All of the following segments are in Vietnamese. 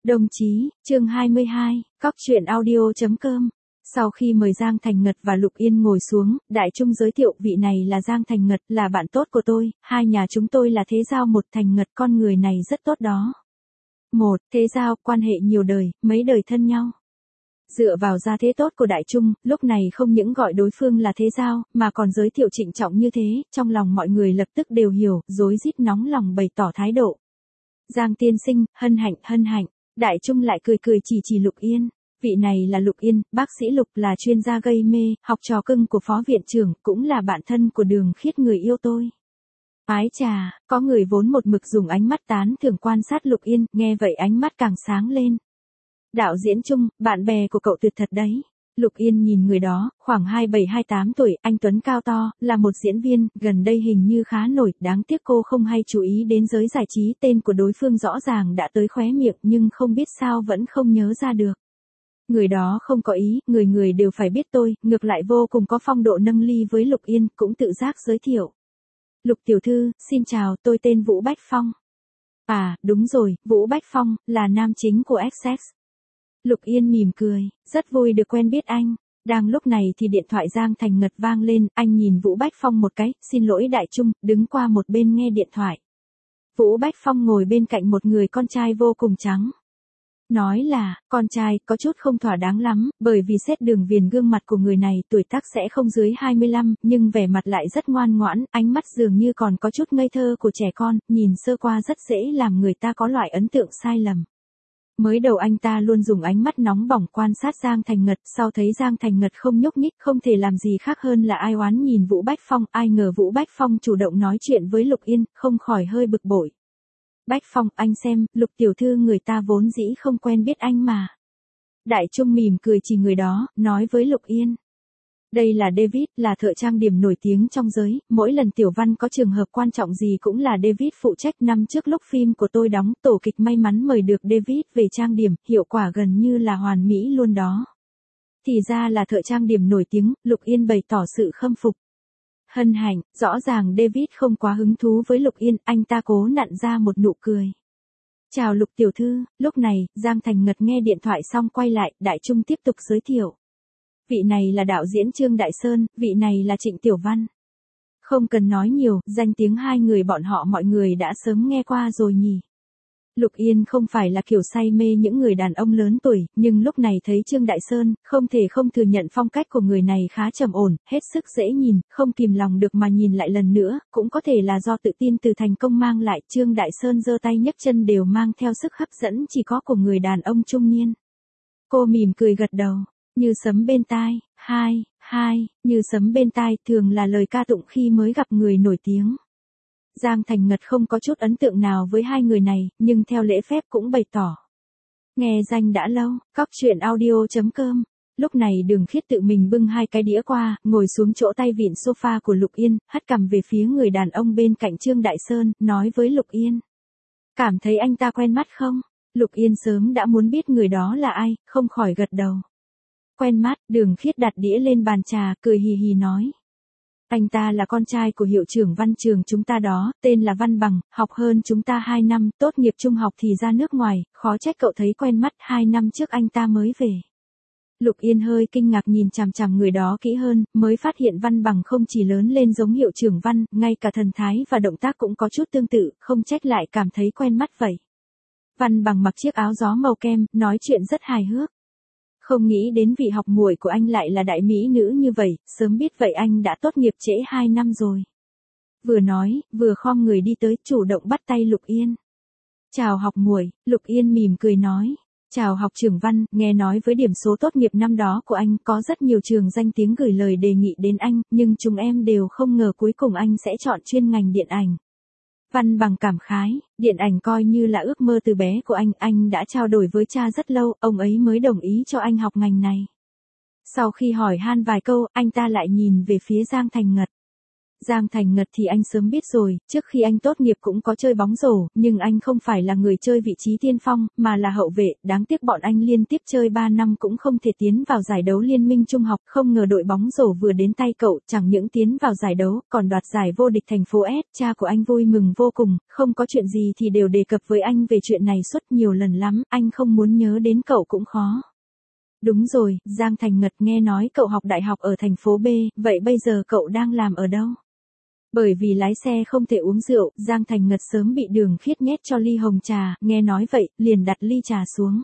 Đồng chí, chương 22, Cóc truyện audio.com. Sau khi mời Giang Thành Ngật và Lục Yên ngồi xuống, Đại Trung giới thiệu vị này là Giang Thành Ngật, là bạn tốt của tôi, hai nhà chúng tôi là thế giao một. Thành Ngật con người này rất tốt đó. Một, thế giao, quan hệ nhiều đời, mấy đời thân nhau. Dựa vào gia thế tốt của Đại Trung, lúc này không những gọi đối phương là thế giao, mà còn giới thiệu trịnh trọng như thế, trong lòng mọi người lập tức đều hiểu, rối rít nóng lòng bày tỏ thái độ. Giang tiên sinh, hân hạnh. Đại Trung lại cười chỉ Lục Yên. Vị này là Lục Yên, bác sĩ Lục, là chuyên gia gây mê, học trò cưng của phó viện trưởng, cũng là bạn thân của Đường Khiết người yêu tôi. Ái chà, có người vốn một mực dùng ánh mắt tán thưởng quan sát Lục Yên, nghe vậy ánh mắt càng sáng lên. Đạo diễn Trung, bạn bè của cậu tuyệt thật đấy. Lục Yên nhìn người đó, khoảng 27-28 tuổi, anh tuấn cao to, là một diễn viên, gần đây hình như khá nổi, đáng tiếc cô không hay chú ý đến giới giải trí, tên của đối phương rõ ràng đã tới khóe miệng nhưng không biết sao vẫn không nhớ ra được. Người đó không có ý, người đều phải biết tôi, ngược lại vô cùng có phong độ nâng ly với Lục Yên, cũng tự giác giới thiệu. Lục tiểu thư, xin chào, tôi tên Vũ Bách Phong. À, đúng rồi, Vũ Bách Phong, là nam chính của XX. Lục Yên mỉm cười, rất vui được quen biết anh. Đang lúc này thì điện thoại Giang Thành Ngật vang lên, anh nhìn Vũ Bách Phong một cái, xin lỗi Đại Trung, đứng qua một bên nghe điện thoại. Vũ Bách Phong ngồi bên cạnh một người con trai vô cùng trắng. Nói là, con trai, có chút không thỏa đáng lắm, bởi vì xét đường viền gương mặt của người này tuổi tác sẽ không dưới 25, nhưng vẻ mặt lại rất ngoan ngoãn, ánh mắt dường như còn có chút ngây thơ của trẻ con, nhìn sơ qua rất dễ làm người ta có loại ấn tượng sai lầm. Mới đầu anh ta luôn dùng ánh mắt nóng bỏng quan sát Giang Thành Ngật, sau thấy Giang Thành Ngật không nhúc nhích, không thể làm gì khác hơn là ai oán nhìn Vũ Bách Phong, ai ngờ Vũ Bách Phong chủ động nói chuyện với Lục Yên, không khỏi hơi bực bội. Bách Phong, anh xem, Lục tiểu thư người ta vốn dĩ không quen biết anh mà. Đại Trung mỉm cười chỉ người đó, nói với Lục Yên. Đây là David, là thợ trang điểm nổi tiếng trong giới, mỗi lần Tiểu Văn có trường hợp quan trọng gì cũng là David phụ trách. Năm trước lúc phim của tôi đóng, tổ kịch may mắn mời được David về trang điểm, hiệu quả gần như là hoàn mỹ luôn đó. Thì ra là thợ trang điểm nổi tiếng, Lục Yên bày tỏ sự khâm phục. Hân hạnh, rõ ràng David không quá hứng thú với Lục Yên, anh ta cố nặn ra một nụ cười. Chào Lục tiểu thư, lúc này, Giang Thành Ngật nghe điện thoại xong quay lại, Đại Trung tiếp tục giới thiệu. Vị này là đạo diễn Trương Đại Sơn, vị này là Trịnh Tiểu Văn. Không cần nói nhiều, danh tiếng hai người bọn họ mọi người đã sớm nghe qua rồi nhỉ. Lục Yên không phải là kiểu say mê những người đàn ông lớn tuổi, nhưng lúc này thấy Trương Đại Sơn, không thể không thừa nhận phong cách của người này khá trầm ổn, hết sức dễ nhìn, không kìm lòng được mà nhìn lại lần nữa, cũng có thể là do tự tin từ thành công mang lại. Trương Đại Sơn giơ tay nhấc chân đều mang theo sức hấp dẫn chỉ có của người đàn ông trung niên. Cô mỉm cười gật đầu. Như sấm bên tai, như sấm bên tai thường là lời ca tụng khi mới gặp người nổi tiếng. Giang Thành Ngật không có chút ấn tượng nào với hai người này, nhưng theo lễ phép cũng bày tỏ. Nghe danh đã lâu, Cóc truyện audio.com. Lúc này Đường Khiết tự mình bưng hai cái đĩa qua, ngồi xuống chỗ tay vịn sofa của Lục Yên, hất cằm về phía người đàn ông bên cạnh Trương Đại Sơn, nói với Lục Yên. Cảm thấy anh ta quen mắt không? Lục Yên sớm đã muốn biết người đó là ai, không khỏi gật đầu. Quen mắt, Đường Khiết đặt đĩa lên bàn trà, cười hì hì nói. Anh ta là con trai của hiệu trưởng văn trường chúng ta đó, tên là Văn Bằng, học hơn chúng ta 2 năm, tốt nghiệp trung học thì ra nước ngoài, khó trách cậu thấy quen mắt, 2 năm trước anh ta mới về. Lục Yên hơi kinh ngạc nhìn chằm người đó kỹ hơn, mới phát hiện Văn Bằng không chỉ lớn lên giống hiệu trưởng Văn, ngay cả thần thái và động tác cũng có chút tương tự, không trách lại cảm thấy quen mắt vậy. Văn Bằng mặc chiếc áo gió màu kem, nói chuyện rất hài hước. Không nghĩ đến vị học muội của anh lại là đại mỹ nữ như vậy, sớm biết vậy anh đã tốt nghiệp trễ 2 năm rồi. Vừa nói, vừa khom người đi tới, chủ động bắt tay Lục Yên. Chào học muội, Lục Yên mỉm cười nói. Chào học trưởng Văn, nghe nói với điểm số tốt nghiệp năm đó của anh có rất nhiều trường danh tiếng gửi lời đề nghị đến anh, nhưng chúng em đều không ngờ cuối cùng anh sẽ chọn chuyên ngành điện ảnh. Văn Bằng cảm khái, điện ảnh coi như là ước mơ từ bé của anh đã trao đổi với cha rất lâu, ông ấy mới đồng ý cho anh học ngành này. Sau khi hỏi han vài câu, anh ta lại nhìn về phía Giang Thành Ngật. Giang Thành Ngật thì anh sớm biết rồi, trước khi anh tốt nghiệp cũng có chơi bóng rổ, nhưng anh không phải là người chơi vị trí tiên phong, mà là hậu vệ, đáng tiếc bọn anh liên tiếp chơi 3 năm cũng không thể tiến vào giải đấu liên minh trung học, không ngờ đội bóng rổ vừa đến tay cậu, chẳng những tiến vào giải đấu, còn đoạt giải vô địch thành phố S, cha của anh vui mừng vô cùng, không có chuyện gì thì đều đề cập với anh về chuyện này suốt nhiều lần lắm, anh không muốn nhớ đến cậu cũng khó. Đúng rồi, Giang Thành Ngật, nghe nói cậu học đại học ở thành phố B, vậy bây giờ cậu đang làm ở đâu? Bởi vì lái xe không thể uống rượu, Giang Thành Ngật sớm bị Đường Khiết nhét cho ly hồng trà, nghe nói vậy, liền đặt ly trà xuống.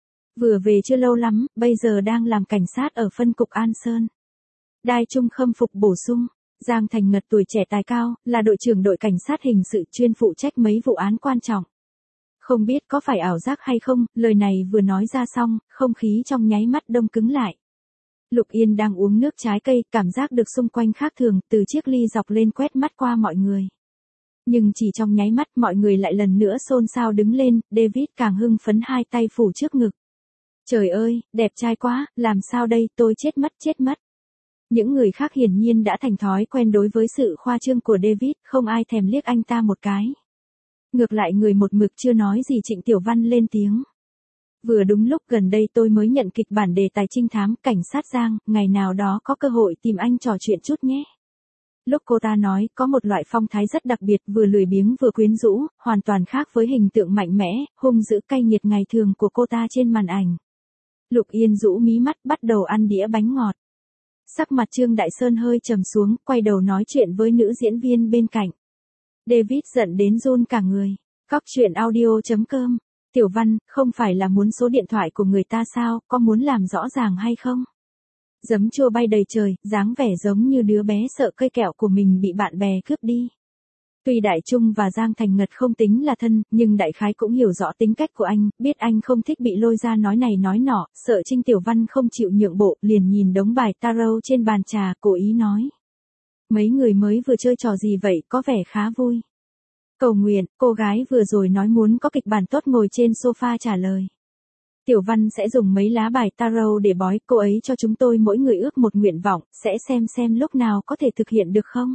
Vừa về chưa lâu lắm, bây giờ đang làm cảnh sát ở phân cục An Sơn. Đai Trung khâm phục bổ sung, Giang Thành Ngật tuổi trẻ tài cao, là đội trưởng đội cảnh sát hình sự chuyên phụ trách mấy vụ án quan trọng. Không biết có phải ảo giác hay không, lời này vừa nói ra xong, không khí trong nháy mắt đông cứng lại. Lục Yên đang uống nước trái cây, cảm giác được xung quanh khác thường, từ chiếc ly dọc lên quét mắt qua mọi người. Nhưng chỉ trong nháy mắt mọi người lại lần nữa xôn xao đứng lên, David càng hưng phấn hai tay phủ trước ngực. Trời ơi, đẹp trai quá, làm sao đây, tôi chết mất. Những người khác hiển nhiên đã thành thói quen đối với sự khoa trương của David, không ai thèm liếc anh ta một cái. Ngược lại người một mực chưa nói gì Trịnh Tiểu Văn lên tiếng. Vừa đúng lúc gần đây tôi mới nhận kịch bản đề tài trinh thám, cảnh sát Giang, ngày nào đó có cơ hội tìm anh trò chuyện chút nhé. Lúc cô ta nói, có một loại phong thái rất đặc biệt, vừa lười biếng vừa quyến rũ, hoàn toàn khác với hình tượng mạnh mẽ, hung dữ cay nghiệt ngày thường của cô ta trên màn ảnh. Lục Yên rũ mí mắt bắt đầu ăn đĩa bánh ngọt. Sắc mặt Trương Đại Sơn hơi trầm xuống, quay đầu nói chuyện với nữ diễn viên bên cạnh. David giận đến run cả người. Cóc truyện audio.com. Tiểu Văn, không phải là muốn số điện thoại của người ta sao, có muốn làm rõ ràng hay không? Giấm chua bay đầy trời, dáng vẻ giống như đứa bé sợ cây kẹo của mình bị bạn bè cướp đi. Tuy Đại Trung và Giang Thành Ngật không tính là thân, nhưng đại khái cũng hiểu rõ tính cách của anh, biết anh không thích bị lôi ra nói này nói nọ, sợ Trinh Tiểu Văn không chịu nhượng bộ, liền nhìn đống bài tarot trên bàn trà, cố ý nói. Mấy người mới vừa chơi trò gì vậy, có vẻ khá vui. Cầu nguyện, cô gái vừa rồi nói muốn có kịch bản tốt ngồi trên sofa trả lời. Tiểu Văn sẽ dùng mấy lá bài tarot để bói, cô ấy cho chúng tôi mỗi người ước một nguyện vọng, sẽ xem lúc nào có thể thực hiện được không?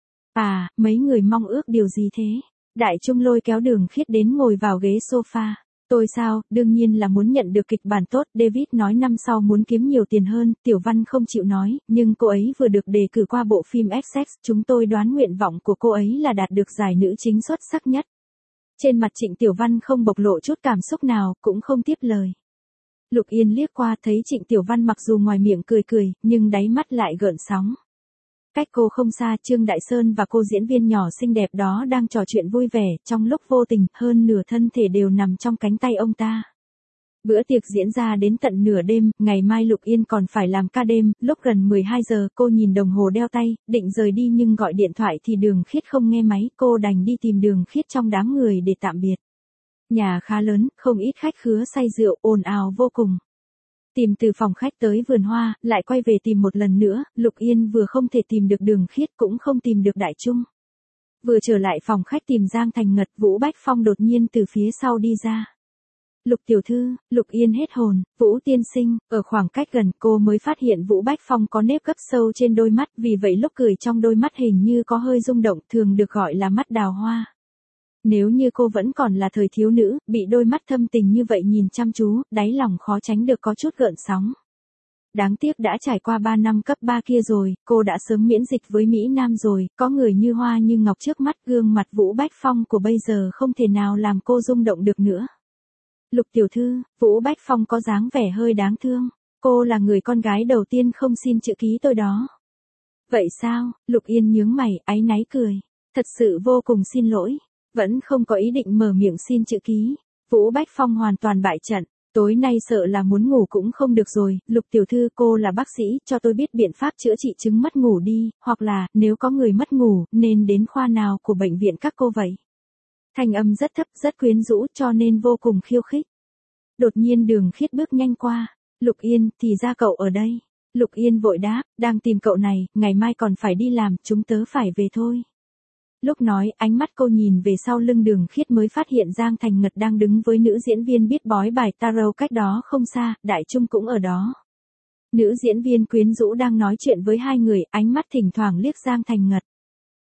À, mấy người mong ước điều gì thế? Đại Trung lôi kéo Đường Khiết đến ngồi vào ghế sofa. Tôi sao, đương nhiên là muốn nhận được kịch bản tốt, David nói năm sau muốn kiếm nhiều tiền hơn, Tiểu Văn không chịu nói, nhưng cô ấy vừa được đề cử qua bộ phim Essex, chúng tôi đoán nguyện vọng của cô ấy là đạt được giải nữ chính xuất sắc nhất. Trên mặt Trịnh Tiểu Văn không bộc lộ chút cảm xúc nào, cũng không tiếp lời. Lục Yên liếc qua thấy Trịnh Tiểu Văn mặc dù ngoài miệng cười, nhưng đáy mắt lại gợn sóng. Cách cô không xa, Trương Đại Sơn và cô diễn viên nhỏ xinh đẹp đó đang trò chuyện vui vẻ, trong lúc vô tình, hơn nửa thân thể đều nằm trong cánh tay ông ta. Bữa tiệc diễn ra đến tận nửa đêm, ngày mai Lục Yên còn phải làm ca đêm, lúc gần 12 giờ cô nhìn đồng hồ đeo tay, định rời đi nhưng gọi điện thoại thì Đường Khiết không nghe máy, cô đành đi tìm Đường Khiết trong đám người để tạm biệt. Nhà khá lớn, không ít khách khứa say rượu, ồn ào vô cùng. Tìm từ phòng khách tới vườn hoa, lại quay về tìm một lần nữa, Lục Yên vừa không thể tìm được Đường Khiết cũng không tìm được Đại Trung. Vừa trở lại phòng khách tìm Giang Thành Ngật, Vũ Bách Phong đột nhiên từ phía sau đi ra. Lục tiểu thư, Lục Yên hết hồn, Vũ tiên sinh, ở khoảng cách gần cô mới phát hiện Vũ Bách Phong có nếp gấp sâu trên đôi mắt, vì vậy lúc cười trong đôi mắt hình như có hơi rung động, thường được gọi là mắt đào hoa. Nếu như cô vẫn còn là thời thiếu nữ, bị đôi mắt thâm tình như vậy nhìn chăm chú, đáy lòng khó tránh được có chút gợn sóng. Đáng tiếc đã trải qua 3 năm cấp 3 kia rồi, cô đã sớm miễn dịch với Mỹ Nam rồi, có người như hoa như ngọc trước mắt, gương mặt Vũ Bách Phong của bây giờ không thể nào làm cô rung động được nữa. Lục tiểu thư, Vũ Bách Phong có dáng vẻ hơi đáng thương, cô là người con gái đầu tiên không xin chữ ký tôi đó. Vậy sao? Lục Yên nhướng mày, áy náy cười. Thật sự vô cùng xin lỗi. Vẫn không có ý định mở miệng xin chữ ký. Vũ Bách Phong hoàn toàn bại trận. Tối nay sợ là muốn ngủ cũng không được rồi. Lục tiểu thư, cô là bác sĩ, cho tôi biết biện pháp chữa trị chứng mất ngủ đi. Hoặc là, nếu có người mất ngủ, nên đến khoa nào của bệnh viện các cô vậy? Thanh âm rất thấp, rất quyến rũ, cho nên vô cùng khiêu khích. Đột nhiên Đường Khiết bước nhanh qua. Lục Yên, thì ra cậu ở đây. Lục Yên vội đáp, đang tìm cậu này, ngày mai còn phải đi làm, chúng tớ phải về thôi. Lúc nói, ánh mắt cô nhìn về sau lưng Đường Khiết mới phát hiện Giang Thành Ngật đang đứng với nữ diễn viên biết bói bài tarot cách đó không xa, Đại Trung cũng ở đó. Nữ diễn viên quyến rũ đang nói chuyện với hai người, ánh mắt thỉnh thoảng liếc Giang Thành Ngật.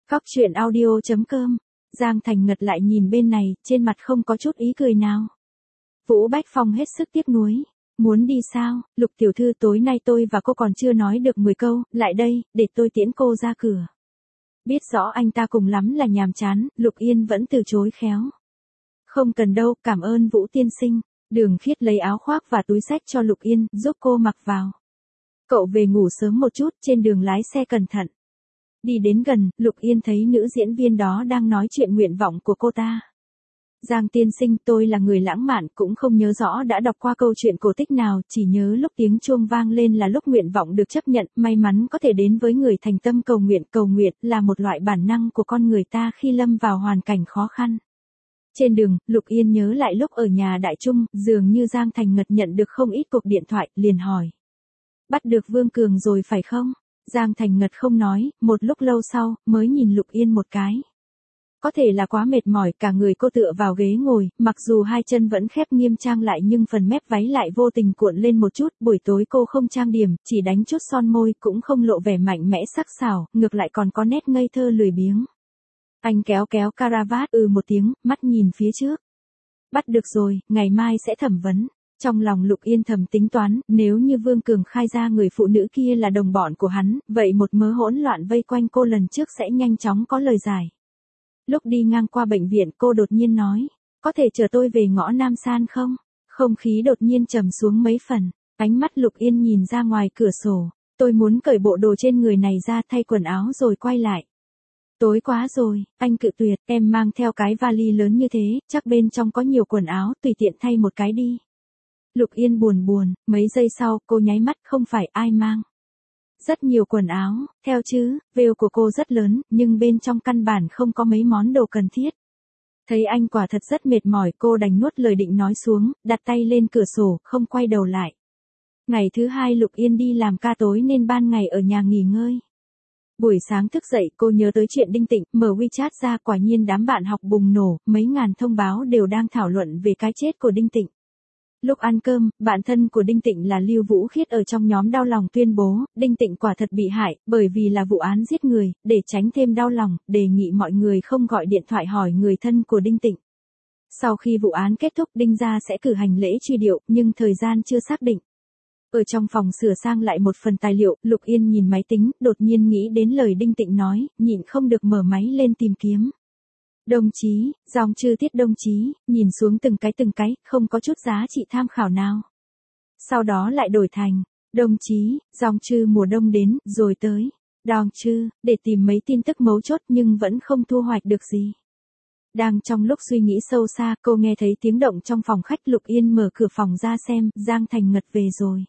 Cóc truyện audio.com. Giang Thành Ngật lại nhìn bên này, trên mặt không có chút ý cười nào. Vũ Bách Phong hết sức tiếc nuối. Muốn đi sao, Lục tiểu thư, tối nay tôi và cô còn chưa nói được 10 câu, lại đây, để tôi tiễn cô ra cửa. Biết rõ anh ta cùng lắm là nhàm chán, Lục Yên vẫn từ chối khéo. Không cần đâu, cảm ơn Vũ tiên sinh. Đường Khiết lấy áo khoác và túi xách cho Lục Yên, giúp cô mặc vào. Cậu về ngủ sớm một chút, trên đường lái xe cẩn thận. Đi đến gần, Lục Yên thấy nữ diễn viên đó đang nói chuyện nguyện vọng của cô ta. Giang tiên sinh, tôi là người lãng mạn, cũng không nhớ rõ đã đọc qua câu chuyện cổ tích nào, chỉ nhớ lúc tiếng chuông vang lên là lúc nguyện vọng được chấp nhận, may mắn có thể đến với người thành tâm cầu nguyện là một loại bản năng của con người ta khi lâm vào hoàn cảnh khó khăn. Trên đường, Lục Yên nhớ lại lúc ở nhà Đại Trung, dường như Giang Thành Ngật nhận được không ít cuộc điện thoại, liền hỏi. Bắt được Vương Cường rồi phải không? Giang Thành Ngật không nói, một lúc lâu sau, mới nhìn Lục Yên một cái. Có thể là quá mệt mỏi, cả người cô tựa vào ghế ngồi, mặc dù hai chân vẫn khép nghiêm trang lại nhưng phần mép váy lại vô tình cuộn lên một chút, buổi tối cô không trang điểm, chỉ đánh chút son môi, cũng không lộ vẻ mạnh mẽ sắc sảo, ngược lại còn có nét ngây thơ lười biếng. Anh kéo caravat một tiếng, mắt nhìn phía trước. Bắt được rồi, ngày mai sẽ thẩm vấn. Trong lòng Lục Yên thầm tính toán, nếu như Vương Cường khai ra người phụ nữ kia là đồng bọn của hắn, vậy một mớ hỗn loạn vây quanh cô lần trước sẽ nhanh chóng có lời giải. Lúc đi ngang qua bệnh viện cô đột nhiên nói, có thể chờ tôi về ngõ Nam San không? Không khí đột nhiên trầm xuống mấy phần, ánh mắt Lục Yên nhìn ra ngoài cửa sổ, tôi muốn cởi bộ đồ trên người này ra thay quần áo rồi quay lại. Tối quá rồi, anh cự tuyệt, em mang theo cái vali lớn như thế, chắc bên trong có nhiều quần áo, tùy tiện thay một cái đi. Lục Yên buồn, mấy giây sau, cô nháy mắt, không phải ai mang. Rất nhiều quần áo, theo chứ, vêu của cô rất lớn, nhưng bên trong căn bản không có mấy món đồ cần thiết. Thấy anh quả thật rất mệt mỏi, cô đành nuốt lời định nói xuống, đặt tay lên cửa sổ, không quay đầu lại. Ngày thứ hai Lục Yên đi làm ca tối nên ban ngày ở nhà nghỉ ngơi. Buổi sáng thức dậy cô nhớ tới chuyện Đinh Tịnh, mở WeChat ra, quả nhiên đám bạn học bùng nổ, mấy ngàn thông báo đều đang thảo luận về cái chết của Đinh Tịnh. Lúc ăn cơm, bạn thân của Đinh Tịnh là Lưu Vũ Khiết ở trong nhóm đau lòng tuyên bố, Đinh Tịnh quả thật bị hại, bởi vì là vụ án giết người, để tránh thêm đau lòng, đề nghị mọi người không gọi điện thoại hỏi người thân của Đinh Tịnh. Sau khi vụ án kết thúc, Đinh gia sẽ cử hành lễ truy điệu, nhưng thời gian chưa xác định. Ở trong phòng sửa sang lại một phần tài liệu, Lục Yên nhìn máy tính, đột nhiên nghĩ đến lời Đinh Tịnh nói, nhịn không được mở máy lên tìm kiếm. Đồng chí, dòng chữ Tiết đồng chí, nhìn xuống từng cái, không có chút giá trị tham khảo nào. Sau đó lại đổi thành, đồng chí, dòng chữ mùa đông đến, rồi tới. Đong chữ, để tìm mấy tin tức mấu chốt nhưng vẫn không thu hoạch được gì. Đang trong lúc suy nghĩ sâu xa, cô nghe thấy tiếng động trong phòng khách. Lục Yên mở cửa phòng ra xem, Giang Thành Ngật về rồi.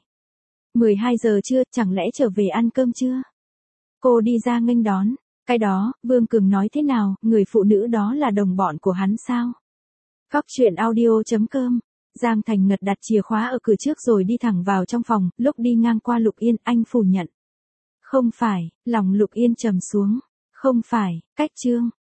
12 giờ trưa, chẳng lẽ trở về ăn cơm chưa? Cô đi ra nghênh đón. Cái đó, Vương Cường nói thế nào, người phụ nữ đó là đồng bọn của hắn sao? Cóc truyện audio.com. Giang Thành Ngật đặt chìa khóa ở cửa trước rồi đi thẳng vào trong phòng, lúc đi ngang qua Lục Yên, anh phủ nhận. Không phải, lòng Lục Yên trầm xuống. Không phải, cách chương.